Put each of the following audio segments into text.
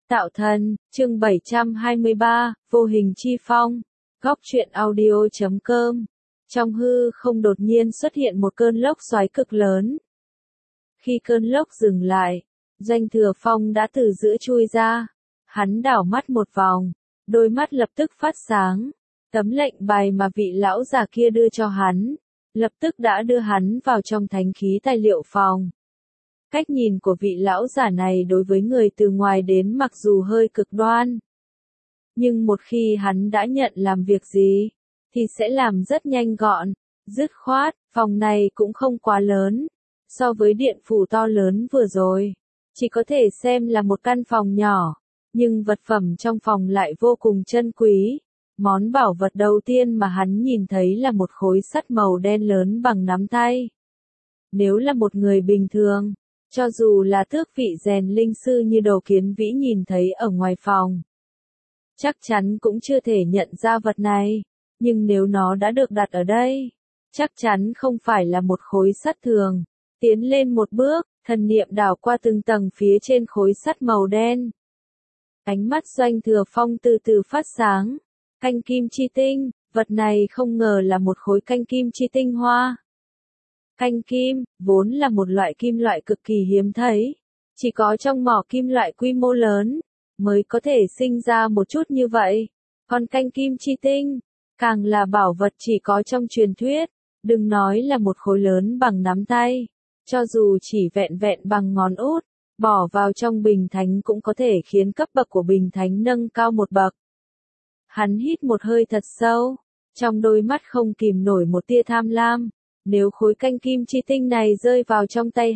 Tạo thần, chương 723, vô hình chi phong. Góc truyện audio.com. Trong hư không đột nhiên xuất hiện một cơn lốc xoáy cực lớn. Khi cơn lốc dừng lại, Doanh Thừa Phong đã từ giữa chui ra. Hắn đảo mắt một vòng, đôi mắt lập tức phát sáng. Tấm lệnh bài mà vị lão già kia đưa cho hắn, lập tức đã đưa hắn vào trong thánh khí tài liệu phòng. Cách nhìn của vị lão giả này đối với người từ ngoài đến mặc dù hơi cực đoan, nhưng một khi hắn đã nhận làm việc gì, thì sẽ làm rất nhanh gọn, dứt khoát. Phòng này cũng không quá lớn, so với điện phủ to lớn vừa rồi, chỉ có thể xem là một căn phòng nhỏ, nhưng vật phẩm trong phòng lại vô cùng chân quý. Món bảo vật đầu tiên mà hắn nhìn thấy là một khối sắt màu đen lớn bằng nắm tay. Nếu là một người bình thường, cho dù là tước vị rèn linh sư như Đồ Kiến Vĩ nhìn thấy ở ngoài phòng, chắc chắn cũng chưa thể nhận ra vật này, nhưng nếu nó đã được đặt ở đây, chắc chắn không phải là một khối sắt thường. Tiến lên một bước, thần niệm đảo qua từng tầng phía trên khối sắt màu đen. Ánh mắt Doanh Thừa Phong từ từ phát sáng. Canh kim chi tinh, vật này không ngờ là một khối canh kim chi tinh hoa. Canh kim, vốn là một loại kim loại cực kỳ hiếm thấy, chỉ có trong mỏ kim loại quy mô lớn, mới có thể sinh ra một chút như vậy. Còn canh kim chi tinh, càng là bảo vật chỉ có trong truyền thuyết, đừng nói là một khối lớn bằng nắm tay, cho dù chỉ vẹn vẹn bằng ngón út, bỏ vào trong bình thánh cũng có thể khiến cấp bậc của bình thánh nâng cao một bậc. Hắn hít một hơi thật sâu, trong đôi mắt không kìm nổi một tia tham lam. Nếu khối canh kim chi tinh này rơi vào trong tay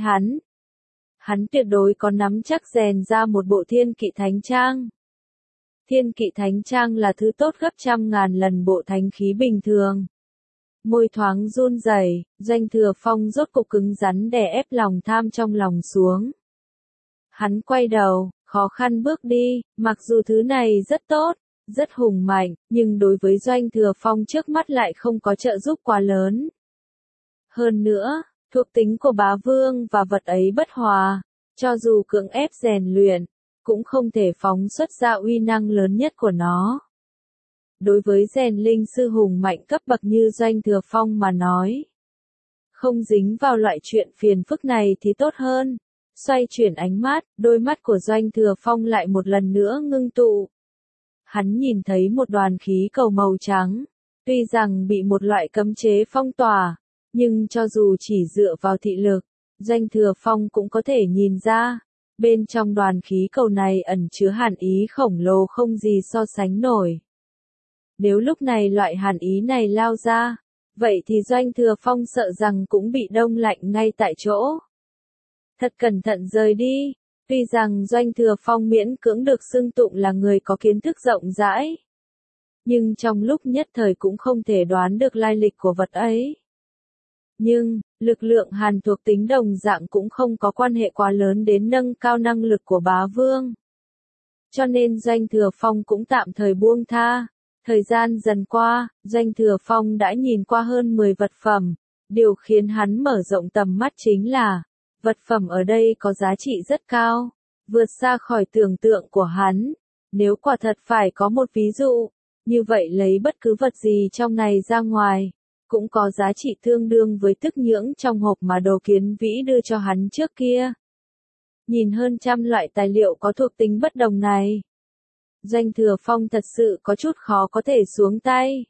hắn tuyệt đối có nắm chắc rèn ra một bộ thiên kỵ thánh trang. Thiên kỵ thánh trang là thứ tốt gấp trăm ngàn lần bộ thánh khí bình thường. Môi thoáng run rẩy, Doanh Thừa Phong rốt cục cứng rắn đè ép lòng tham trong lòng xuống. Hắn quay đầu, khó khăn bước đi, mặc dù thứ này rất tốt, rất hùng mạnh, nhưng đối với Doanh Thừa Phong trước mắt lại không có trợ giúp quá lớn. Hơn nữa, thuộc tính của bá vương và vật ấy bất hòa, cho dù cưỡng ép rèn luyện, cũng không thể phóng xuất ra uy năng lớn nhất của nó. Đối với rèn linh sư hùng mạnh cấp bậc như Doanh Thừa Phong mà nói, không dính vào loại chuyện phiền phức này thì tốt hơn. Xoay chuyển ánh mắt, đôi mắt của Doanh Thừa Phong lại một lần nữa ngưng tụ. Hắn nhìn thấy một đoàn khí cầu màu trắng, tuy rằng bị một loại cấm chế phong tỏa, nhưng cho dù chỉ dựa vào thị lực, Doanh Thừa Phong cũng có thể nhìn ra, bên trong đoàn khí cầu này ẩn chứa hàn ý khổng lồ không gì so sánh nổi. Nếu lúc này loại hàn ý này lao ra, vậy thì Doanh Thừa Phong sợ rằng cũng bị đông lạnh ngay tại chỗ. Thật cẩn thận rời đi. Tuy rằng Doanh Thừa Phong miễn cưỡng được xưng tụng là người có kiến thức rộng rãi, nhưng trong lúc nhất thời cũng không thể đoán được lai lịch của vật ấy. Nhưng, lực lượng hàn thuộc tính đồng dạng cũng không có quan hệ quá lớn đến nâng cao năng lực của bá vương. Cho nên Doanh Thừa Phong cũng tạm thời buông tha. Thời gian dần qua, Doanh Thừa Phong đã nhìn qua hơn 10 vật phẩm. Điều khiến hắn mở rộng tầm mắt chính là, vật phẩm ở đây có giá trị rất cao, vượt xa khỏi tưởng tượng của hắn. Nếu quả thật phải có một ví dụ, như vậy lấy bất cứ vật gì trong này ra ngoài, cũng có giá trị tương đương với tức nhưỡng trong hộp mà Đồ Kiến Vĩ đưa cho hắn trước kia. Nhìn hơn trăm loại tài liệu có thuộc tính bất đồng này, Doanh Thừa Phong thật sự có chút khó có thể xuống tay.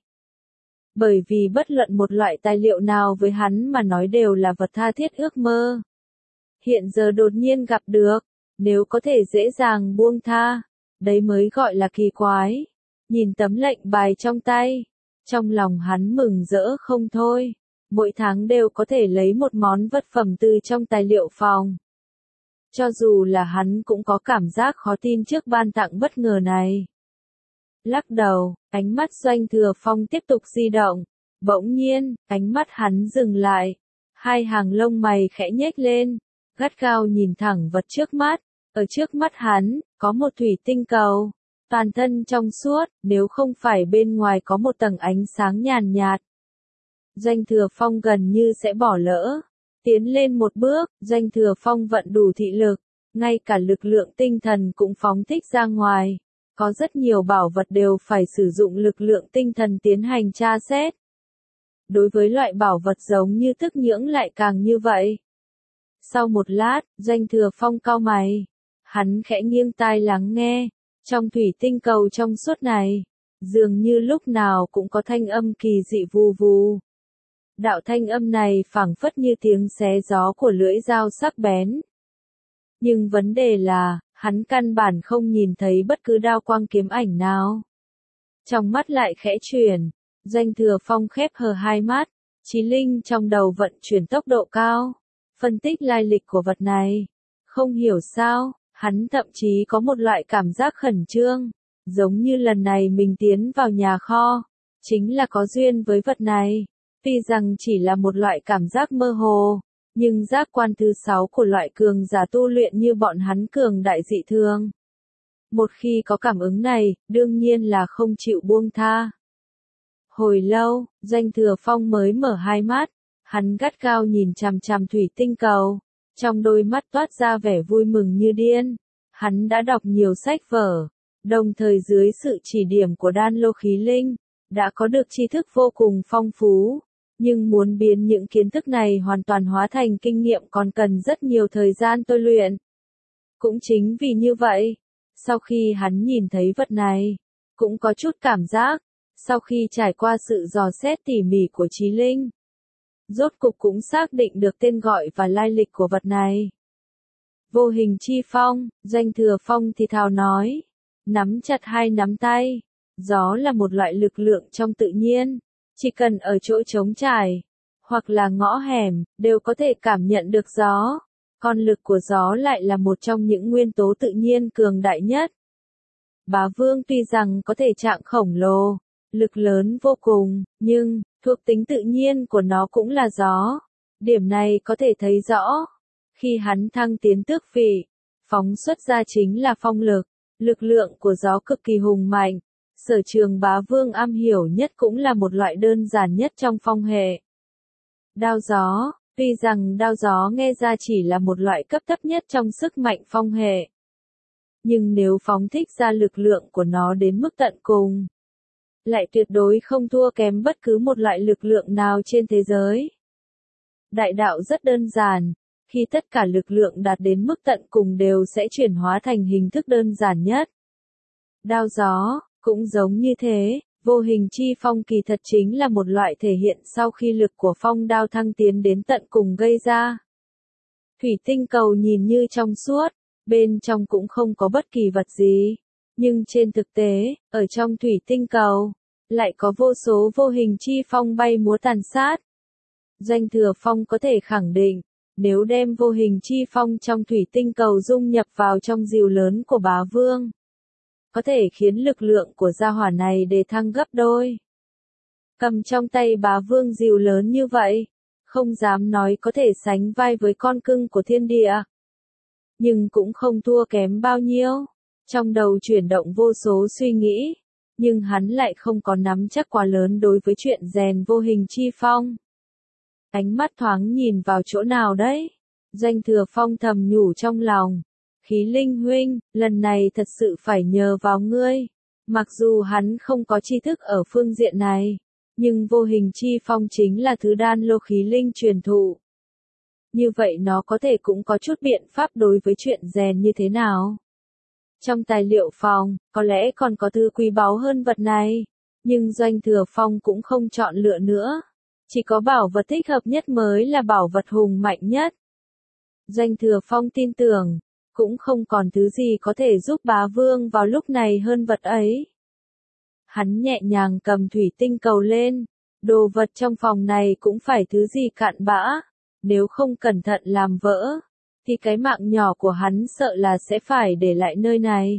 Bởi vì bất luận một loại tài liệu nào với hắn mà nói đều là vật tha thiết ước mơ. Hiện giờ đột nhiên gặp được, nếu có thể dễ dàng buông tha, đấy mới gọi là kỳ quái. Nhìn tấm lệnh bài trong tay, trong lòng hắn mừng rỡ không thôi, mỗi tháng đều có thể lấy một món vật phẩm từ trong tài liệu phòng. Cho dù là hắn cũng có cảm giác khó tin trước ban tặng bất ngờ này. Lắc đầu, ánh mắt Doanh Thừa Phong tiếp tục di động, bỗng nhiên, ánh mắt hắn dừng lại, hai hàng lông mày khẽ nhếch lên, gắt gao nhìn thẳng vật trước mắt. Ở trước mắt hắn, có một thủy tinh cầu, toàn thân trong suốt, nếu không phải bên ngoài có một tầng ánh sáng nhàn nhạt. Doanh Thừa Phong gần như sẽ bỏ lỡ. Tiến lên một bước, Doanh Thừa Phong vận đủ thị lực, ngay cả lực lượng tinh thần cũng phóng thích ra ngoài. Có rất nhiều bảo vật đều phải sử dụng lực lượng tinh thần tiến hành tra xét. Đối với loại bảo vật giống như thức nhưỡng lại càng như vậy. Sau một lát, Doanh Thừa Phong cau mày. Hắn khẽ nghiêng tai lắng nghe. Trong thủy tinh cầu trong suốt này, dường như lúc nào cũng có thanh âm kỳ dị vù vù. Đạo thanh âm này phảng phất như tiếng xé gió của lưỡi dao sắc bén. Nhưng vấn đề là, hắn căn bản không nhìn thấy bất cứ đao quang kiếm ảnh nào. Trong mắt lại khẽ chuyển, Doanh Thừa Phong khép hờ hai mắt, trí linh trong đầu vận chuyển tốc độ cao, phân tích lai lịch của vật này. Không hiểu sao, hắn thậm chí có một loại cảm giác khẩn trương, giống như lần này mình tiến vào nhà kho, chính là có duyên với vật này. Tuy rằng chỉ là một loại cảm giác mơ hồ, nhưng giác quan thứ 6 của loại cường giả tu luyện như bọn hắn cường đại dị thường. Một khi có cảm ứng này, đương nhiên là không chịu buông tha. Hồi lâu, Doanh Thừa Phong mới mở hai mắt, hắn gắt gao nhìn chằm chằm thủy tinh cầu, trong đôi mắt toát ra vẻ vui mừng như điên. Hắn đã đọc nhiều sách vở, đồng thời dưới sự chỉ điểm của Đan Lô Khí Linh, đã có được tri thức vô cùng phong phú. Nhưng muốn biến những kiến thức này hoàn toàn hóa thành kinh nghiệm còn cần rất nhiều thời gian tôi luyện. Cũng chính vì như vậy, sau khi hắn nhìn thấy vật này, cũng có chút cảm giác, sau khi trải qua sự dò xét tỉ mỉ của Chí Linh, rốt cục cũng xác định được tên gọi và lai lịch của vật này. Vô hình chi phong, Doanh Thừa Phong thì thào nói, nắm chặt hai nắm tay, gió là một loại lực lượng trong tự nhiên. Chỉ cần ở chỗ trống trải, hoặc là ngõ hẻm, đều có thể cảm nhận được gió. Còn lực của gió lại là một trong những nguyên tố tự nhiên cường đại nhất. Bá Vương tuy rằng có thể trạng khổng lồ, lực lớn vô cùng, nhưng, thuộc tính tự nhiên của nó cũng là gió. Điểm này có thể thấy rõ. Khi hắn thăng tiến tước vị, phóng xuất ra chính là phong lực, lực lượng của gió cực kỳ hùng mạnh. Sở Trường Bá Vương am hiểu nhất cũng là một loại đơn giản nhất trong phong hệ. Đao gió, tuy rằng đao gió nghe ra chỉ là một loại cấp thấp nhất trong sức mạnh phong hệ. Nhưng nếu phóng thích ra lực lượng của nó đến mức tận cùng, lại tuyệt đối không thua kém bất cứ một loại lực lượng nào trên thế giới. Đại đạo rất đơn giản, khi tất cả lực lượng đạt đến mức tận cùng đều sẽ chuyển hóa thành hình thức đơn giản nhất. Đao gió cũng giống như thế, vô hình chi phong kỳ thật chính là một loại thể hiện sau khi lực của phong đao thăng tiến đến tận cùng gây ra. Thủy tinh cầu nhìn như trong suốt, bên trong cũng không có bất kỳ vật gì, nhưng trên thực tế, ở trong thủy tinh cầu, lại có vô số vô hình chi phong bay múa tàn sát. Doanh Thừa Phong có thể khẳng định, nếu đem vô hình chi phong trong thủy tinh cầu dung nhập vào trong diều lớn của Bá Vương, có thể khiến lực lượng của gia hỏa này đề thăng gấp đôi. Cầm trong tay Bá Vương diều lớn như vậy, không dám nói có thể sánh vai với con cưng của thiên địa, nhưng cũng không thua kém bao nhiêu. Trong đầu chuyển động vô số suy nghĩ, nhưng hắn lại không có nắm chắc quá lớn đối với chuyện rèn vô hình chi phong. Ánh mắt thoáng nhìn vào chỗ nào đấy? Doanh Thừa Phong thầm nhủ trong lòng. Khí Linh huynh, lần này thật sự phải nhờ vào ngươi. Mặc dù hắn không có tri thức ở phương diện này, nhưng vô hình chi phong chính là thứ Đan Lô Khí Linh truyền thụ. Như vậy nó có thể cũng có chút biện pháp đối với chuyện rèn như thế nào. Trong tài liệu phòng, có lẽ còn có thứ quý báu hơn vật này, nhưng Doanh Thừa Phong cũng không chọn lựa nữa. Chỉ có bảo vật thích hợp nhất mới là bảo vật hùng mạnh nhất. Doanh Thừa Phong tin tưởng, cũng không còn thứ gì có thể giúp Bá Vương vào lúc này hơn vật ấy. Hắn nhẹ nhàng cầm thủy tinh cầu lên, đồ vật trong phòng này cũng phải thứ gì cạn bã, nếu không cẩn thận làm vỡ, thì cái mạng nhỏ của hắn sợ là sẽ phải để lại nơi này.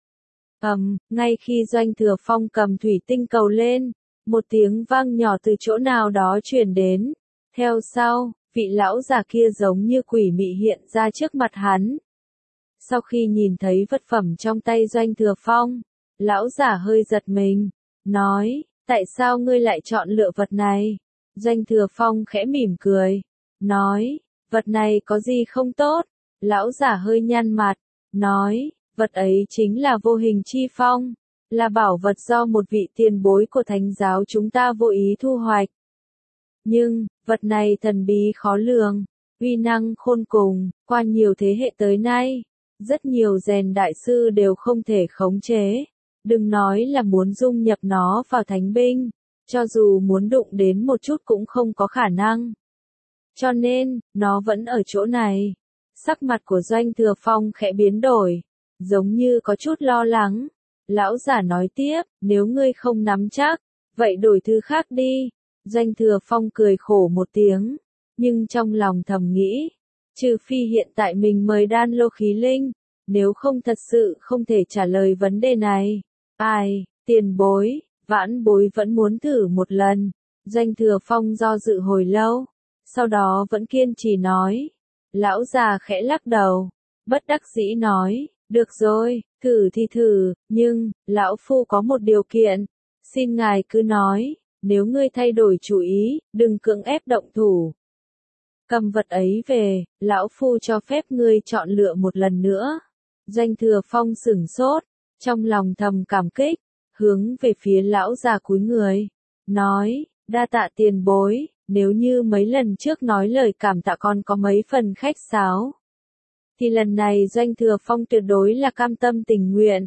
Ngay khi Doanh Thừa Phong cầm thủy tinh cầu lên, một tiếng vang nhỏ từ chỗ nào đó truyền đến, theo sau, vị lão già kia giống như quỷ mị hiện ra trước mặt hắn. Sau khi nhìn thấy vật phẩm trong tay Doanh Thừa Phong, lão giả hơi giật mình, nói, tại sao ngươi lại chọn lựa vật này? Doanh Thừa Phong khẽ mỉm cười, nói, vật này có gì không tốt, Lão giả hơi nhăn mặt, nói, vật ấy chính là vô hình chi phong, là bảo vật do một vị tiền bối của thánh giáo chúng ta vô ý thu hoạch. Nhưng, vật này thần bí khó lường, uy năng khôn cùng, qua nhiều thế hệ tới nay, rất nhiều rèn đại sư đều không thể khống chế, đừng nói là muốn dung nhập nó vào thánh binh, cho dù muốn đụng đến một chút cũng không có khả năng. Cho nên, nó vẫn ở chỗ này. Sắc mặt của Doanh Thừa Phong khẽ biến đổi, giống như có chút lo lắng. Lão giả nói tiếp, nếu ngươi không nắm chắc, vậy đổi thứ khác đi. Doanh Thừa Phong cười khổ một tiếng, nhưng trong lòng thầm nghĩ, trừ phi hiện tại mình mời đan lô khí linh, nếu không thật sự không thể trả lời vấn đề này. Ai, tiền bối, vãn bối vẫn muốn thử một lần. Doanh Thừa Phong do dự hồi lâu, sau đó vẫn kiên trì nói. Lão già khẽ lắc đầu, bất đắc dĩ nói, được rồi, thử thì thử, nhưng, lão phu có một điều kiện, xin ngài cứ nói, nếu ngươi thay đổi chủ ý, đừng cưỡng ép động thủ. Cầm vật ấy về, lão phu cho phép ngươi chọn lựa một lần nữa. Doanh Thừa Phong sửng sốt, trong lòng thầm cảm kích, hướng về phía lão già cúi người, nói, đa tạ tiền bối, nếu như mấy lần trước nói lời cảm tạ còn có mấy phần khách sáo, thì lần này Doanh Thừa Phong tuyệt đối là cam tâm tình nguyện.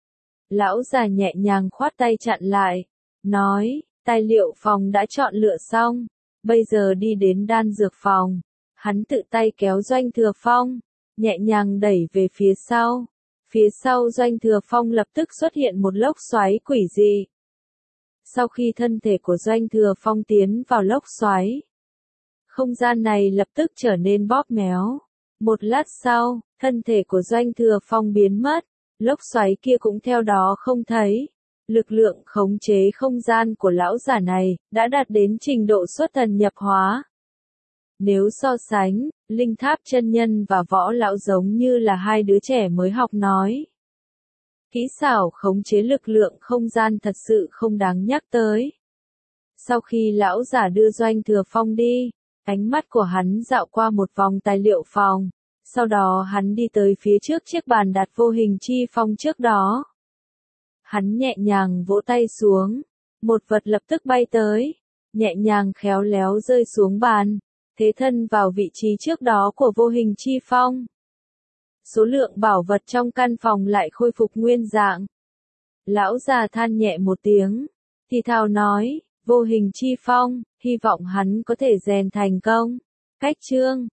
Lão già nhẹ nhàng khoát tay chặn lại, nói, tài liệu phòng đã chọn lựa xong, bây giờ đi đến đan dược phòng. Hắn tự tay kéo Doanh Thừa Phong, nhẹ nhàng đẩy về phía sau. Phía sau Doanh Thừa Phong lập tức xuất hiện một lốc xoáy quỷ dị. Sau khi thân thể của Doanh Thừa Phong tiến vào lốc xoáy, không gian này lập tức trở nên bóp méo. Một lát sau, thân thể của Doanh Thừa Phong biến mất, lốc xoáy kia cũng theo đó không thấy. Lực lượng khống chế không gian của lão giả này đã đạt đến trình độ xuất thần nhập hóa. Nếu so sánh, Linh Tháp chân nhân và Võ lão giống như là hai đứa trẻ mới học nói. Kỹ xảo khống chế lực lượng không gian thật sự không đáng nhắc tới. Sau khi lão giả đưa Doanh Thừa Phong đi, ánh mắt của hắn dạo qua một vòng tài liệu phòng, sau đó hắn đi tới phía trước chiếc bàn đặt vô hình chi phong trước đó. Hắn nhẹ nhàng vỗ tay xuống, một vật lập tức bay tới, nhẹ nhàng khéo léo rơi xuống bàn, thế thân vào vị trí trước đó của vô hình chi phong. Số lượng bảo vật trong căn phòng lại khôi phục nguyên dạng. Lão già than nhẹ một tiếng, thì thào nói, vô hình chi phong, hy vọng hắn có thể rèn thành công. Cách chương